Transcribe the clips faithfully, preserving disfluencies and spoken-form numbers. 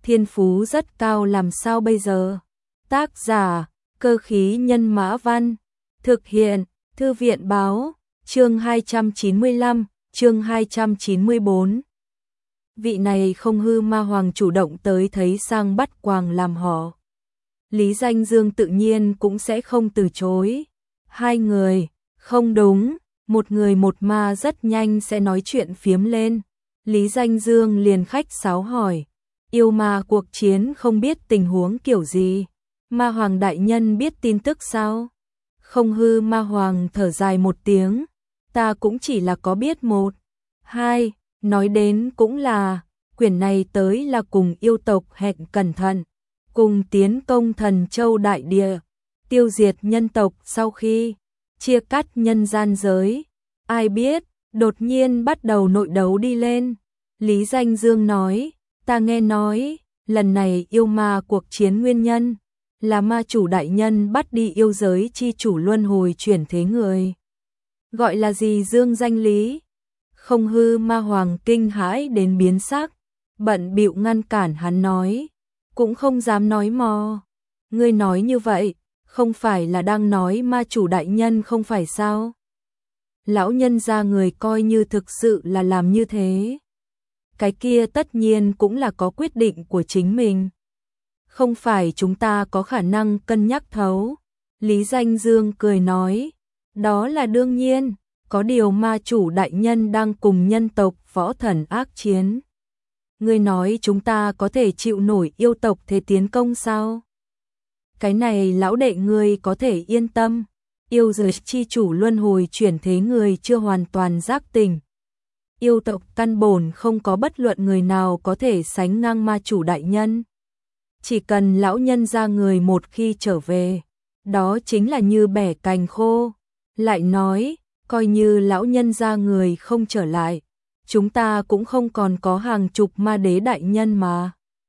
thiên phú rất cao làm sao bây giờ? Tác giả, Cơ khí nhân mã văn, thực hiện, Thư viện báo, chương hai trăm chín mươi lăm, chương hai trăm chín mươi bốn. Vị này Không Hư Ma Hoàng chủ động tới thấy sang bắt quàng làm họ. Lý Danh Dương tự nhiên cũng sẽ không từ chối. Hai người, không đúng, một người một ma rất nhanh sẽ nói chuyện phiếm lên. Lý Danh Dương liền khách sáo hỏi, yêu ma cuộc chiến không biết tình huống kiểu gì, Ma Hoàng đại nhân biết tin tức sao? Không Hư Ma Hoàng thở dài một tiếng, ta cũng chỉ là có biết một, hai, nói đến cũng là, quyển này tới là cùng yêu tộc hẹn cẩn thận, cùng tiến công Thần Châu đại địa, tiêu diệt nhân tộc sau khi chia cắt nhân gian giới. Ai biết, đột nhiên bắt đầu nội đấu đi lên. Lý Danh Dương nói, ta nghe nói, lần này yêu ma cuộc chiến nguyên nhân là ma chủ đại nhân bắt đi yêu giới chi chủ luân hồi chuyển thế người. Gọi là gì Dương danh lý? Không Hư Ma Hoàng kinh hãi đến biến sắc, bận bịu ngăn cản hắn nói, cũng không dám nói mò. Ngươi nói như vậy, không phải là đang nói ma chủ đại nhân không phải sao? Lão nhân gia người coi như thực sự là làm như thế. Cái kia tất nhiên cũng là có quyết định của chính mình. Không phải chúng ta có khả năng cân nhắc thấu. Lý Danh Dương cười nói, đó là đương nhiên, có điều ma chủ đại nhân đang cùng nhân tộc võ thần ác chiến. Ngươi nói chúng ta có thể chịu nổi yêu tộc thế tiến công sao? Cái này lão đệ ngươi có thể yên tâm, yêu giới chi chủ luân hồi chuyển thế người chưa hoàn toàn giác tỉnh. Yêu tộc căn bổn không có bất luận người nào có thể sánh ngang ma chủ đại nhân. Chỉ cần lão nhân ra người một khi trở về, đó chính là như bẻ cành khô. Lại nói, coi như lão nhân ra người không trở lại, chúng ta cũng không còn có hàng chục ma đế đại nhân mà.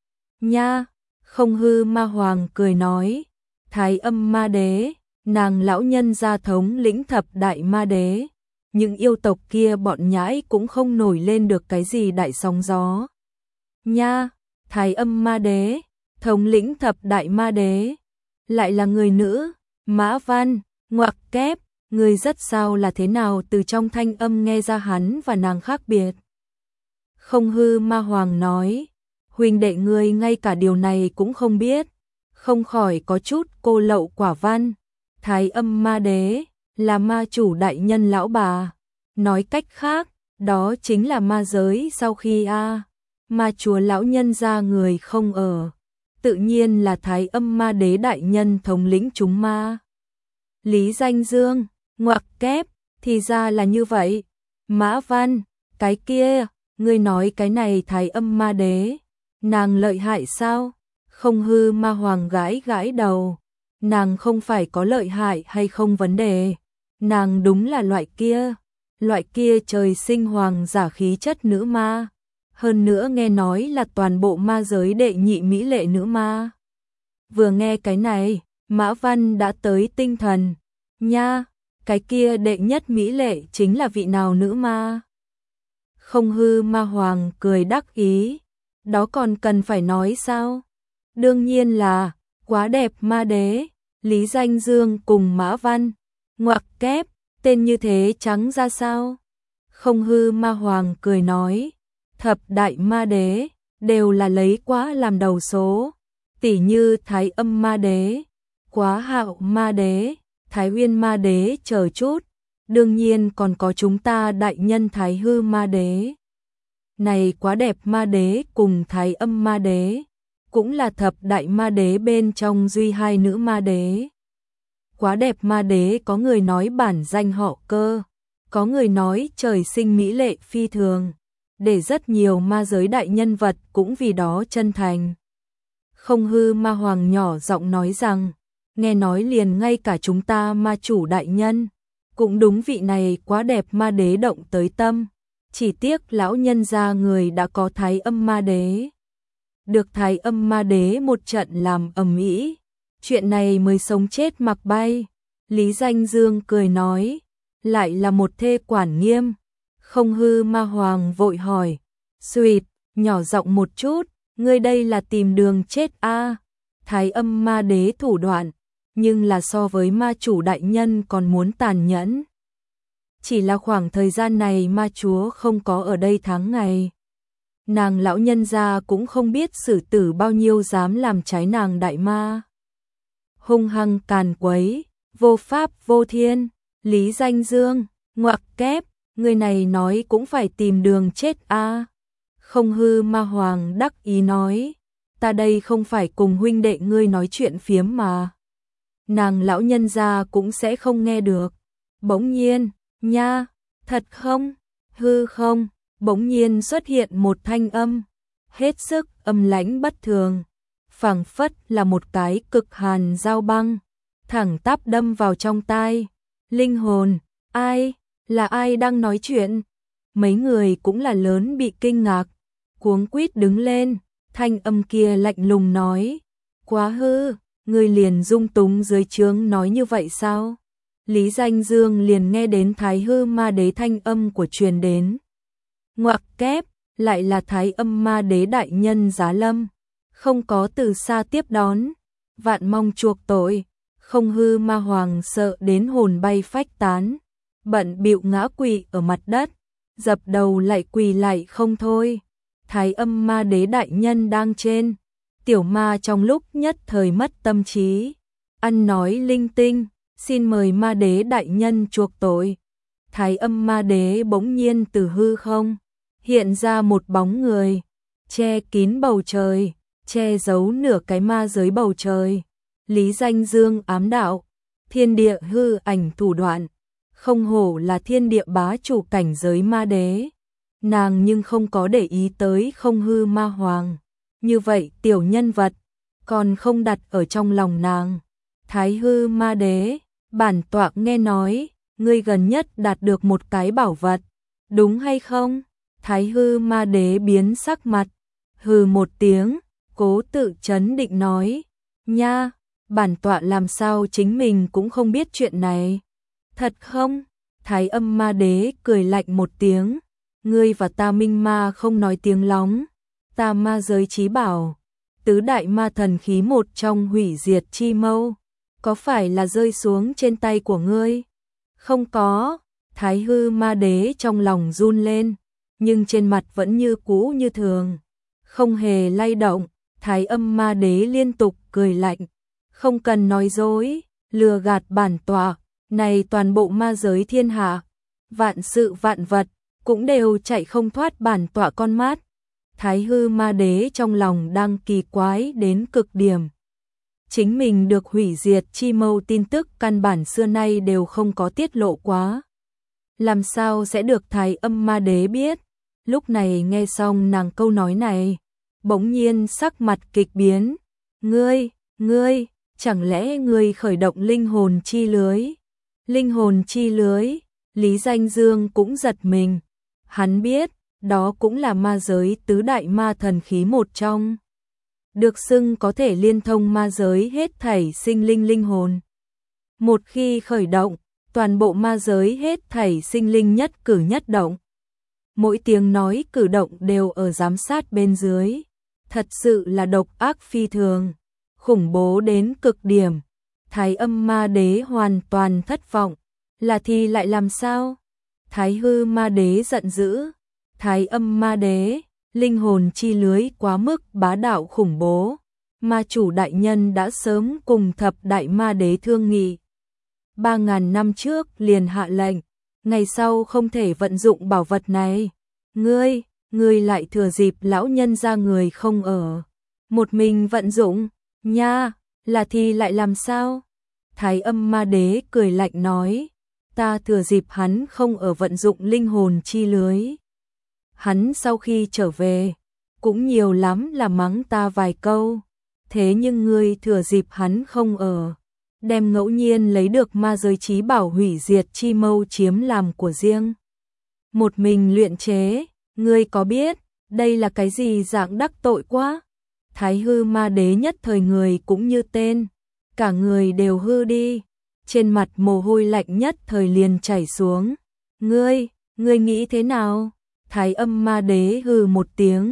Nha, Không Hư Ma Hoàng cười nói, Thái Âm ma đế, nàng lão nhân gia thống lĩnh thập đại ma đế. Những yêu tộc kia bọn nhãi cũng không nổi lên được cái gì đại sóng gió. Nha, Thái Âm ma đế, thống lĩnh thập đại ma đế, lại là người nữ, Mã Văn, ngoặc kép, người rất sao là thế nào từ trong thanh âm nghe ra hắn và nàng khác biệt. Không Hư Ma Hoàng nói, huynh đệ ngươi ngay cả điều này cũng không biết, không khỏi có chút cô lậu quả văn. Thái Âm ma đế là ma chủ đại nhân lão bà, nói cách khác, đó chính là ma giới sau khi a ma chúa lão nhân ra người không ở, tự nhiên là Thái Âm ma đế đại nhân thống lĩnh chúng ma. Lý Danh Dương, ngoặc kép, thì ra là như vậy. Mã Văn, cái kia, ngươi nói cái này Thái Âm ma đế, nàng lợi hại sao? Không Hư Ma Hoàng gãi gãi đầu, nàng không phải có lợi hại hay không vấn đề, nàng đúng là loại kia, loại kia trời sinh hoàng giả khí chất nữ ma, hơn nữa nghe nói là toàn bộ ma giới đệ nhị mỹ lệ nữ ma. Vừa nghe cái này, Mã Văn đã tới tinh thần, nha, cái kia đệ nhất mỹ lệ chính là vị nào nữ ma? Không Hư Ma Hoàng cười đắc ý, đó còn cần phải nói sao? Đương nhiên là, quá đẹp ma đế. Lý Danh Dương cùng Mã Văn, ngoặc kép, tên như thế trắng ra sao? Không Hư Ma Hoàng cười nói, thập đại ma đế, đều là lấy quá làm đầu số, tỉ như Thái Âm ma đế, Quá Hạo ma đế, Thái Uyên ma đế chờ chút, đương nhiên còn có chúng ta đại nhân Thái Hư ma đế. Này quá đẹp ma đế cùng Thái Âm ma đế, cũng là thập đại ma đế bên trong duy hai nữ ma đế. Quá đẹp ma đế có người nói bản danh họ Cơ, có người nói trời sinh mỹ lệ phi thường, để rất nhiều ma giới đại nhân vật cũng vì đó chân thành. Không Hư Ma Hoàng nhỏ giọng nói rằng, nghe nói liền ngay cả chúng ta ma chủ đại nhân, cũng đúng vị này quá đẹp ma đế động tới tâm, chỉ tiếc lão nhân gia người đã có Thái Âm ma đế. Được Thái Âm ma đế một trận làm ầm ĩ, chuyện này mới sống chết mặc bay. Lý Danh Dương cười nói, lại là một thê quản nghiêm. Không Hư Ma Hoàng vội hỏi, suýt, nhỏ giọng một chút, ngươi đây là tìm đường chết a. Thái Âm Ma Đế thủ đoạn, nhưng là so với ma chủ đại nhân còn muốn tàn nhẫn. Chỉ là khoảng thời gian này ma chúa không có ở đây tháng ngày. Nàng lão nhân gia cũng không biết xử tử bao nhiêu dám làm trái nàng đại ma. Hung hăng càn quấy, vô pháp vô thiên, Lý Danh Dương, ngoặc kép, người này nói cũng phải tìm đường chết a. Không hư ma hoàng đắc ý nói, ta đây không phải cùng huynh đệ ngươi nói chuyện phiếm mà. Nàng lão nhân gia cũng sẽ không nghe được. Bỗng nhiên, nha, thật không, hư không, bỗng nhiên xuất hiện một thanh âm, hết sức âm lãnh bất thường, phảng phất là một cái cực hàn dao băng, thẳng tắp đâm vào trong tai. Linh hồn, ai, là ai đang nói chuyện? Mấy người cũng là lớn bị kinh ngạc, cuống quýt đứng lên, thanh âm kia lạnh lùng nói, quá hư, người liền dung túng dưới trướng nói như vậy sao? Lý Danh Dương liền nghe đến Thái Hư Ma Đế thanh âm của truyền đến. Ngoặc kép, lại là Thái Âm Ma Đế đại nhân giá lâm, không có từ xa tiếp đón, vạn mong chuộc tội. Không hư ma hoàng sợ đến hồn bay phách tán, bận bịu ngã quỵ ở mặt đất, dập đầu lại quỳ lại không thôi. Thái Âm Ma Đế đại nhân đang trên, tiểu ma trong lúc nhất thời mất tâm trí, ăn nói linh tinh, xin mời ma đế đại nhân chuộc tội. Thái Âm Ma Đế bỗng nhiên từ hư không hiện ra một bóng người, che kín bầu trời, che giấu nửa cái ma giới bầu trời. Lý Danh Dương ám đạo, thiên địa hư ảnh thủ đoạn, không hổ là thiên địa bá chủ cảnh giới ma đế. Nàng nhưng không có để ý tới không hư ma hoàng. Như vậy tiểu nhân vật, còn không đặt ở trong lòng nàng. Thái Hư Ma Đế, bản tọa nghe nói, ngươi gần nhất đạt được một cái bảo vật, đúng hay không? Thái Hư Ma Đế biến sắc mặt, hừ một tiếng, cố tự trấn định nói, nha, bản tọa làm sao chính mình cũng không biết chuyện này. Thật không? Thái Âm Ma Đế cười lạnh một tiếng, ngươi và ta minh ma không nói tiếng lóng, ta ma giới chí bảo, tứ đại ma thần khí một trong hủy diệt chi mâu, có phải là rơi xuống trên tay của ngươi? Không có. Thái Hư Ma Đế trong lòng run lên, nhưng trên mặt vẫn như cũ như thường, không hề lay động. Thái Âm Ma Đế liên tục cười lạnh, không cần nói dối, lừa gạt bản tọa, này toàn bộ ma giới thiên hạ, vạn sự vạn vật, cũng đều chạy không thoát bản tọa con mắt. Thái Hư Ma Đế trong lòng đang kỳ quái đến cực điểm. Chính mình được hủy diệt chi mâu tin tức căn bản xưa nay đều không có tiết lộ quá. Làm sao sẽ được Thái Âm Ma Đế biết? Lúc này nghe xong nàng câu nói này, bỗng nhiên sắc mặt kịch biến. Ngươi, ngươi, chẳng lẽ ngươi khởi động linh hồn chi lưới? Linh hồn chi lưới, Lý Danh Dương cũng giật mình. Hắn biết, đó cũng là ma giới tứ đại ma thần khí một trong. Được xưng có thể liên thông ma giới hết thảy sinh linh linh hồn. Một khi khởi động, toàn bộ ma giới hết thảy sinh linh nhất cử nhất động. Mỗi tiếng nói cử động đều ở giám sát bên dưới. Thật sự là độc ác phi thường, khủng bố đến cực điểm. Thái Âm Ma Đế hoàn toàn thất vọng. Là thì lại làm sao? Thái Hư Ma Đế giận dữ. Thái Âm Ma Đế, linh hồn chi lưới quá mức bá đạo khủng bố. Ma chủ đại nhân đã sớm cùng thập đại ma đế thương nghị. Ba ngàn năm trước liền hạ lệnh, ngày sau không thể vận dụng bảo vật này. Ngươi, ngươi lại thừa dịp lão nhân ra người không ở, một mình vận dụng, nha, là thì lại làm sao? Thái Âm Ma Đế cười lạnh nói, ta thừa dịp hắn không ở vận dụng linh hồn chi lưới. Hắn sau khi trở về, cũng nhiều lắm là mắng ta vài câu, thế nhưng ngươi thừa dịp hắn không ở, đem ngẫu nhiên lấy được ma giới chí bảo hủy diệt chi mâu chiếm làm của riêng. Một mình luyện chế, ngươi có biết, đây là cái gì dạng đắc tội quá? Thái Hư Ma Đế nhất thời người cũng như tên, cả người đều hư đi, trên mặt mồ hôi lạnh nhất thời liền chảy xuống. Ngươi, ngươi nghĩ thế nào? Thái Âm Ma Đế hừ một tiếng,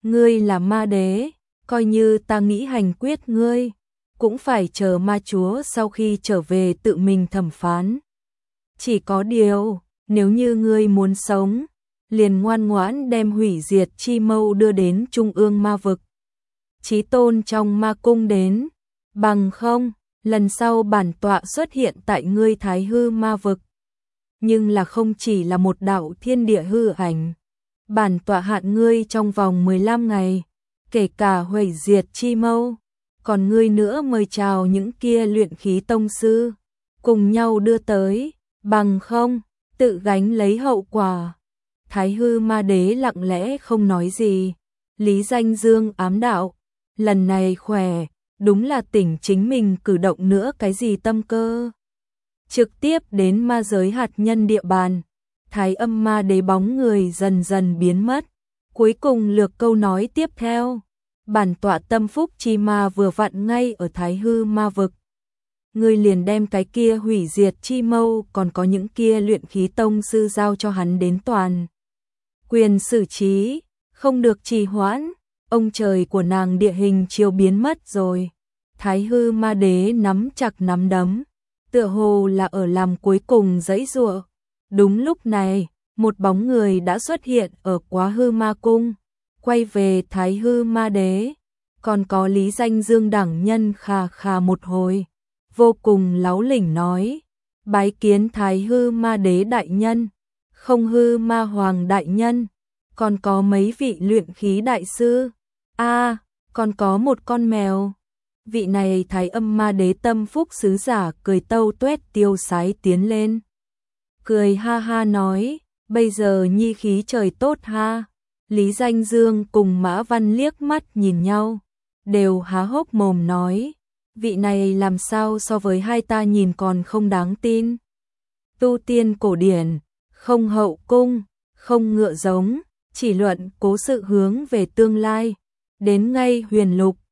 Ngươi là ma đế, coi như ta nghĩ hành quyết ngươi, cũng phải chờ ma chúa sau khi trở về tự mình thẩm phán. Chỉ có điều, nếu như ngươi muốn sống, liền ngoan ngoãn đem hủy diệt chi mâu đưa đến trung ương ma vực. Chí tôn trong ma cung đến, bằng không, lần sau bản tọa xuất hiện tại ngươi thái hư ma vực. Nhưng là không chỉ là một đạo thiên địa hư ảnh. Bản tọa hạn ngươi trong vòng mười lăm ngày, kể cả hủy diệt chi mâu, còn ngươi nữa mời chào những kia luyện khí tông sư, cùng nhau đưa tới, bằng không, tự gánh lấy hậu quả. Thái hư ma đế lặng lẽ không nói gì, Lý Danh Dương ám đạo, lần này khỏe, đúng là tỉnh chính mình cử động nữa cái gì tâm cơ. Trực tiếp đến ma giới hạt nhân địa bàn. Thái âm ma đế bóng người dần dần biến mất. Cuối cùng lược câu nói tiếp theo. Bản tọa tâm phúc chi ma vừa vặn ngay ở thái hư ma vực. Ngươi liền đem cái kia hủy diệt chi mâu còn có những kia luyện khí tông sư giao cho hắn đến toàn. Quyền xử trí, không được trì hoãn. Ông trời của nàng địa hình chiều biến mất rồi. Thái hư ma đế nắm chặt nắm đấm. Tựa hồ là ở làm cuối cùng giãy giụa. Đúng lúc này, một bóng người đã xuất hiện ở Quá Hư Ma Cung, quay về Thái Hư Ma Đế, còn có Lý Danh Dương đẳng nhân khà khà một hồi, vô cùng láu lỉnh nói, bái kiến Thái Hư Ma Đế đại nhân, Không Hư Ma Hoàng đại nhân, còn có mấy vị luyện khí đại sư, a à, còn có một con mèo. Vị này Thái Âm Ma Đế tâm phúc sứ giả cười tâu tuét tiêu sái tiến lên. Cười ha ha nói, bây giờ nhi khí trời tốt ha. Lý Danh Dương cùng Mã Văn liếc mắt nhìn nhau, đều há hốc mồm nói, vị này làm sao so với hai ta nhìn còn không đáng tin. Tu tiên cổ điển, không hậu cung, không ngựa giống, chỉ luận cố sự hướng về tương lai, đến ngay huyền lục,